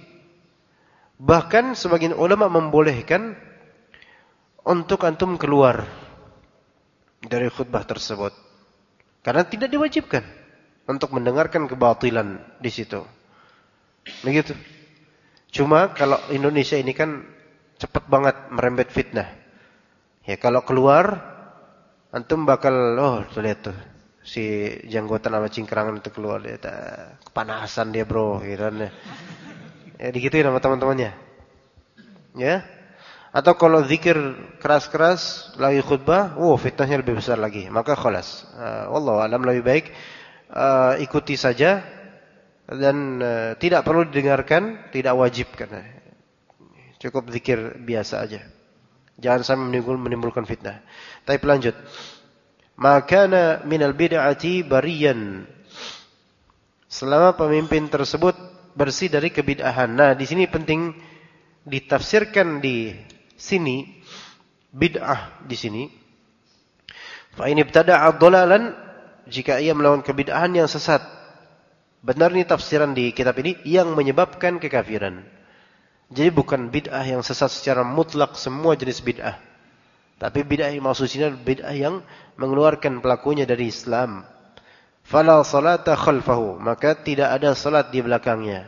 Bahkan sebagian ulama membolehkan untuk antum keluar dari khutbah tersebut, karena tidak diwajibkan untuk mendengarkan kebatilan di situ. Begitu. Cuma kalau Indonesia ini kan cepat banget merembet fitnah. Ya kalau keluar, antum bakal, lihat tuh si janggotan sama cingkrangan itu keluar, lihat kepanasan dia bro, gitu kan. Ya digituin sama teman-temannya. Ya. Atau kalau zikir keras-keras lagi khutbah, fitnahnya lebih besar lagi. Maka khalas. Wallahu alam, lebih baik ikuti saja dan tidak perlu didengarkan, tidak wajib karena cukup zikir biasa aja. Jangan sampai menimbulkan fitnah. Tapi lanjut. Makana minal bid'ati bariyan. Selama pemimpin tersebut bersih dari kebid'ahan. Nah, di sini penting ditafsirkan di sini bid'ah di sini. Fa in ibtada'a dhalalan, jika ia melawan kebid'ahan yang sesat. Benar ini tafsiran di kitab ini, yang menyebabkan kekafiran. Jadi bukan bid'ah yang sesat secara mutlak semua jenis bid'ah. Tapi bid'ah yang maksudnya bid'ah yang mengeluarkan pelakunya dari Islam. Fala salata khalfahu, maka tidak ada salat di belakangnya.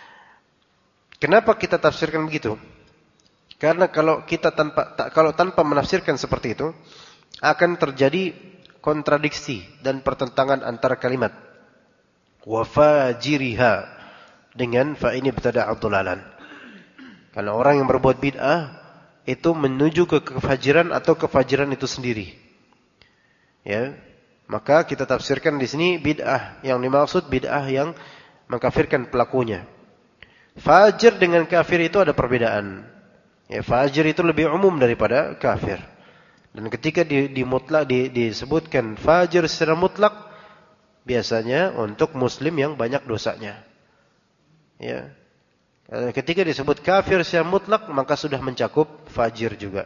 Kenapa kita tafsirkan begitu? Karena kalau tanpa menafsirkan seperti itu, akan terjadi kontradiksi dan pertentangan antara kalimat wa fajiriha dengan fa ini ibtada'a dhalalan. Karena orang yang berbuat bid'ah itu menuju ke kefajiran atau kefajiran itu sendiri. Ya. Maka kita tafsirkan di sini bid'ah yang dimaksud bid'ah yang mengkafirkan pelakunya. Fajir dengan kafir itu ada perbedaan. Ya, fajir itu lebih umum daripada kafir. Dan ketika disebutkan fajir secara mutlak, biasanya untuk muslim yang banyak dosanya. Ya. Ketika disebut kafir secara mutlak, maka sudah mencakup fajir juga.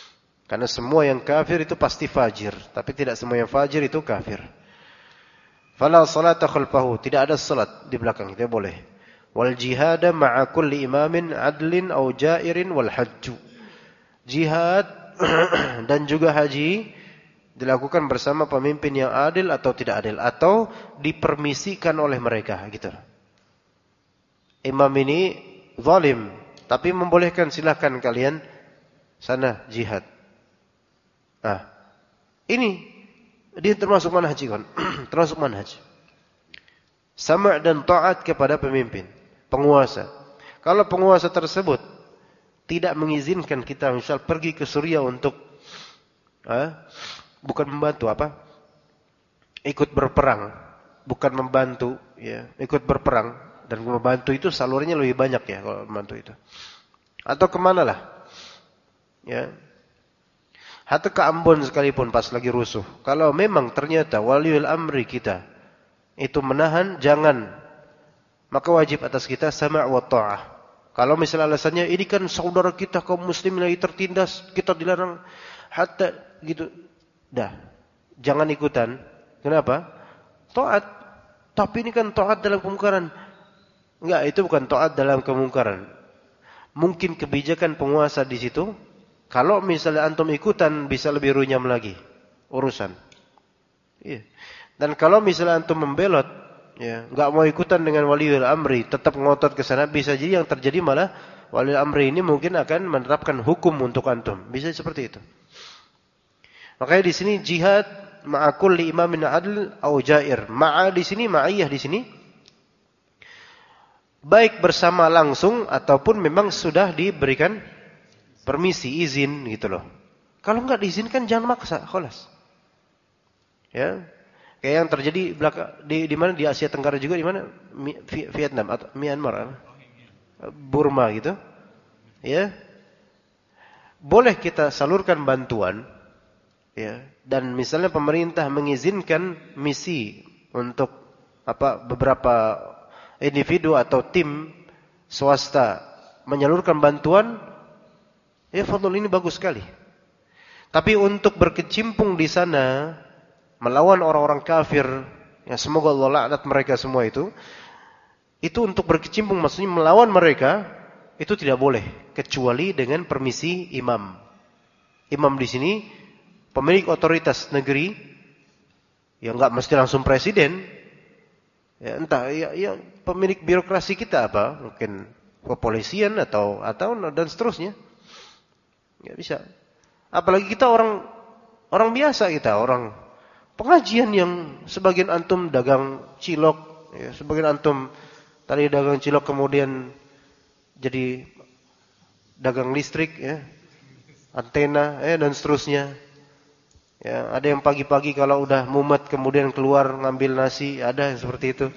Karena semua yang kafir itu pasti fajir, tapi tidak semua yang fajir itu kafir. Fala salata khalfahu, tidak ada salat di belakang, tidak boleh. Wal jihada ma'a kulli imamin adlin aw jairin wal hajju. Jihad dan juga haji dilakukan bersama pemimpin yang adil atau tidak adil, atau dipermisikan oleh mereka, gitu. Imam ini zalim, tapi membolehkan, silahkan kalian sana jihad. Nah, ini dia termasuk manhaj kan? Termasuk manhaj. Sama' dan taat kepada pemimpin, penguasa. Kalau penguasa tersebut tidak mengizinkan kita misal pergi ke Suriah untuk bukan membantu ikut berperang, bukan membantu ya, ikut berperang, dan membantu itu salurnya lebih banyak ya kalau membantu itu. Atau kemana lah ya, hatta ke Ambon sekalipun pas lagi rusuh, kalau memang ternyata waliul amri kita itu menahan, jangan, maka wajib atas kita sama' wa ta'ah. Kalau misalnya alasannya ini kan saudara kita kaum muslim lagi tertindas, kita dilarang, hatta gitu, dah, jangan ikutan. Kenapa? Taat. Tapi ini kan taat dalam kemungkaran. Enggak, itu bukan taat dalam kemungkaran. Mungkin kebijakan penguasa di situ, kalau misalnya antum ikutan bisa lebih runyam lagi urusan. Iya. Dan kalau misalnya antum membelot, ya, enggak mau ikutan dengan waliul amri, tetap ngotot ke sana, bisa jadi yang terjadi malah waliul amri ini mungkin akan menerapkan hukum untuk antum. Bisa seperti itu. Makanya di sini jihad ma'a kulli imamin adl au jair. Ma'a di sini, ma'iyah di sini, baik bersama langsung ataupun memang sudah diberikan permisi, izin gitu loh. Kalau enggak diizinkan jangan maksa, khalas. Ya. Kayak yang terjadi di mana, di Asia Tenggara juga, di mana? Vietnam atau Myanmar, Burma gitu. Ya. Boleh kita salurkan bantuan, ya. Dan misalnya pemerintah mengizinkan misi untuk beberapa individu atau tim swasta menyalurkan bantuan, ya fadl, ini bagus sekali. Tapi untuk berkecimpung di sana melawan orang-orang kafir, ya semoga Allah laknat mereka semua itu untuk berkecimpung, maksudnya melawan mereka, itu tidak boleh kecuali dengan permisi imam. Imam di sini pemilik otoritas negeri, ya enggak mesti langsung presiden. Ya entah ya pemilik birokrasi kita mungkin kepolisian atau dan seterusnya. Ya bisa. Apalagi kita orang biasa, kita orang pengajian yang sebagian antum dagang cilok, ya, sebagian antum tadi dagang cilok kemudian jadi dagang listrik, ya, antena, dan seterusnya. Ya, ada yang pagi-pagi kalau udah mumet kemudian keluar ngambil nasi, ada yang seperti itu.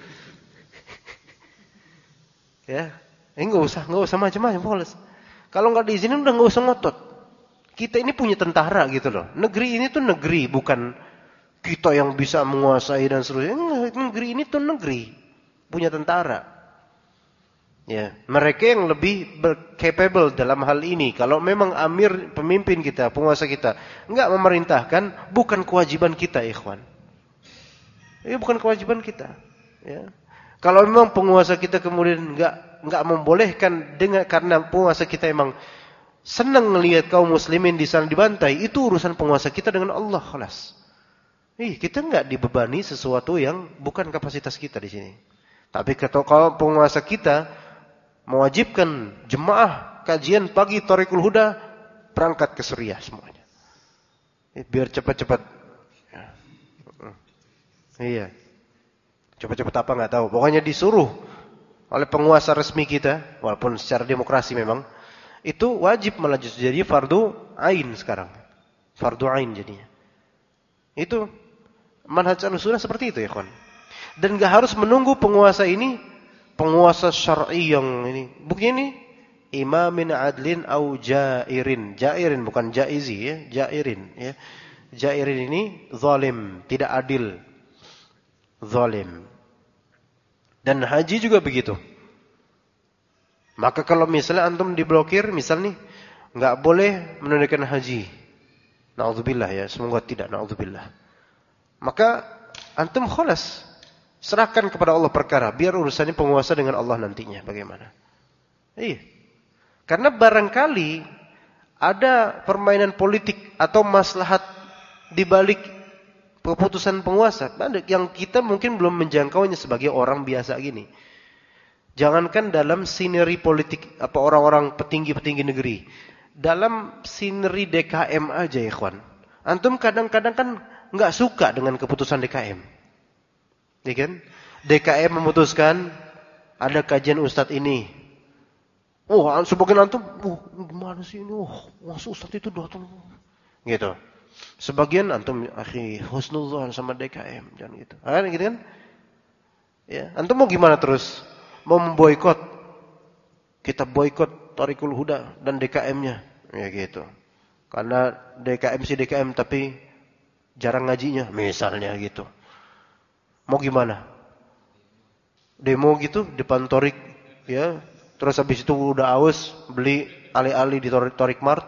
Ya, enggak usah macam-macam, poles. Kalau enggak diizinin udah enggak usah ngotot. Kita ini punya tentara gitu loh. Negeri ini tuh negeri, bukan kita yang bisa menguasai dan seterusnya. Negeri ini tuh negeri, punya tentara. Ya, mereka yang lebih capable dalam hal ini. Kalau memang amir, pemimpin kita, penguasa kita enggak memerintahkan, bukan kewajiban kita, ikhwan. Ini bukan kewajiban kita. Ya. Kalau memang penguasa kita kemudian enggak membolehkan karena penguasa kita emang senang melihat kaum muslimin di sana dibantai, itu urusan penguasa kita dengan Allah, khalas. Kita enggak dibebani sesuatu yang bukan kapasitas kita di sini. Tapi kalau penguasa kita mewajibkan jemaah kajian pagi Thariqul Huda, berangkat ke Suriah semuanya. Biar cepat-cepat. Iya. Cepat-cepat apa enggak tahu. Pokoknya disuruh oleh penguasa resmi kita, walaupun secara demokrasi memang, itu wajib malah justru jadi fardu ain sekarang. Fardu ain jadinya. Itu manhaj Ahlussunnah seperti itu ya, kawan. Dan enggak harus menunggu penguasa ini, penguasa syar'i yang ini. Buktinya ini imamin adlin au jairin. Jairin bukan jaizi ya, jairin ya. Jairin ini zalim, tidak adil. Zalim. Dan haji juga begitu. Maka kalau misalnya antum diblokir, misalnya nih, enggak boleh menunaikan haji. Na'udzubillah ya, semoga tidak, na'udzubillah. Maka antum khalas, Serahkan kepada Allah perkara, biar urusannya penguasa dengan Allah nantinya bagaimana. Iya. Karena barangkali ada permainan politik atau maslahat di balik keputusan penguasa yang kita mungkin belum menjangkaunya sebagai orang biasa gini. Jangankan dalam sineri politik apa orang-orang petinggi-petinggi negeri, dalam sineri DKM aja, ikhwan. Antum kadang-kadang kan nggak suka dengan keputusan DKM. Ya kan? DKM memutuskan ada kajian ustadz ini. Oh, sebagian antum, gimana sih ini? Masuk ustadz itu datang. Gitu. Sebagian antum akhi husnuzan sama DKM, jangan gitu. Gitu kan? Ya, antum mau gimana terus? Mau memboikot? Kita boikot Thariqul Huda dan DKM-nya. Ya gitu. Karena DKM sih DKM tapi jarang ngajinya, misalnya gitu. Mau gimana? Demo gitu depan Thorik, ya. Terus habis itu udah aus, beli ali-ali di Thorik Mart.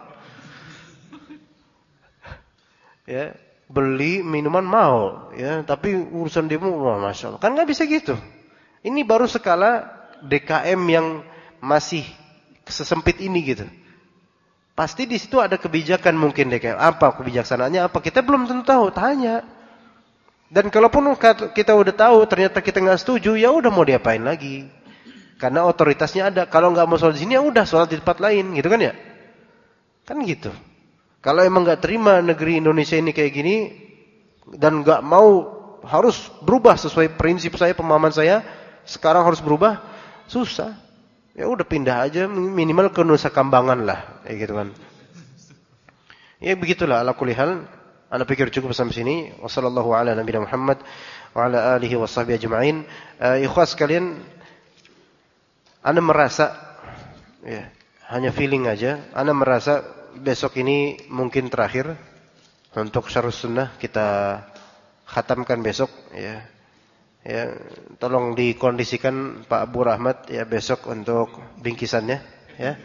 Ya, beli minuman mau, ya, tapi urusan demo, wah, Masya Allah. Kan nggak bisa gitu. Ini baru skala DKM yang masih sesempit ini gitu. Pasti di situ ada kebijakan mungkin DKM. Apa kebijaksanaannya? Apa kita belum tentu tahu. Tanya. Dan kalaupun kita udah tahu, ternyata kita nggak setuju, ya udah mau diapain lagi? Karena otoritasnya ada. Kalau nggak mau sholat di sini, ya udah sholat di tempat lain, gitu kan ya? Kan gitu. Kalau emang nggak terima negeri Indonesia ini kayak gini dan nggak mau harus berubah sesuai prinsip saya, pemahaman saya, sekarang harus berubah, susah. Ya udah pindah aja, minimal ke Nusa Kambangan lah, kayak gitu kan. Ya begitulah ala kulli hal. Ana pikir cukup sampai sini. Wassallallahu ala nabiyina Muhammad wa ala alihi washabbihi ajma'in. Ikhwas sekalian, ana merasa ya, hanya feeling aja, ana merasa besok ini mungkin terakhir untuk Syarh Sunnah kita khatamkan besok ya. Ya, tolong dikondisikan Pak Abu Rahmat ya besok untuk bingkisannya ya.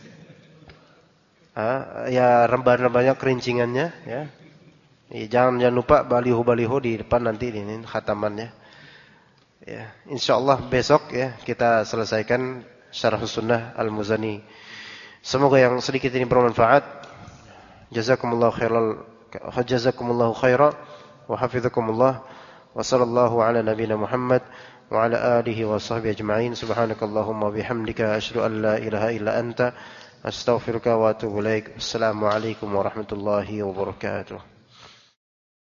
Ya rembahan-rembahannya, kerincingannya ya. Jangan lupa baliho-baliho di depan nanti ini khatamannya. Ya, insyaallah besok ya kita selesaikan Syarh Sunnah Al-Muzani. Semoga yang sedikit ini bermanfaat. Jazakumullahu khairan wa hafizakumullah. Wa sallallahu ala nabiyyina Muhammad wa ala alihi wa sahbihi ajma'in. Subhanakallahumma bihamdika asyhadu an la ilaha illa anta astaghfiruka wa atubu ilaik. Assalamu alaikum warahmatullahi wabarakatuh.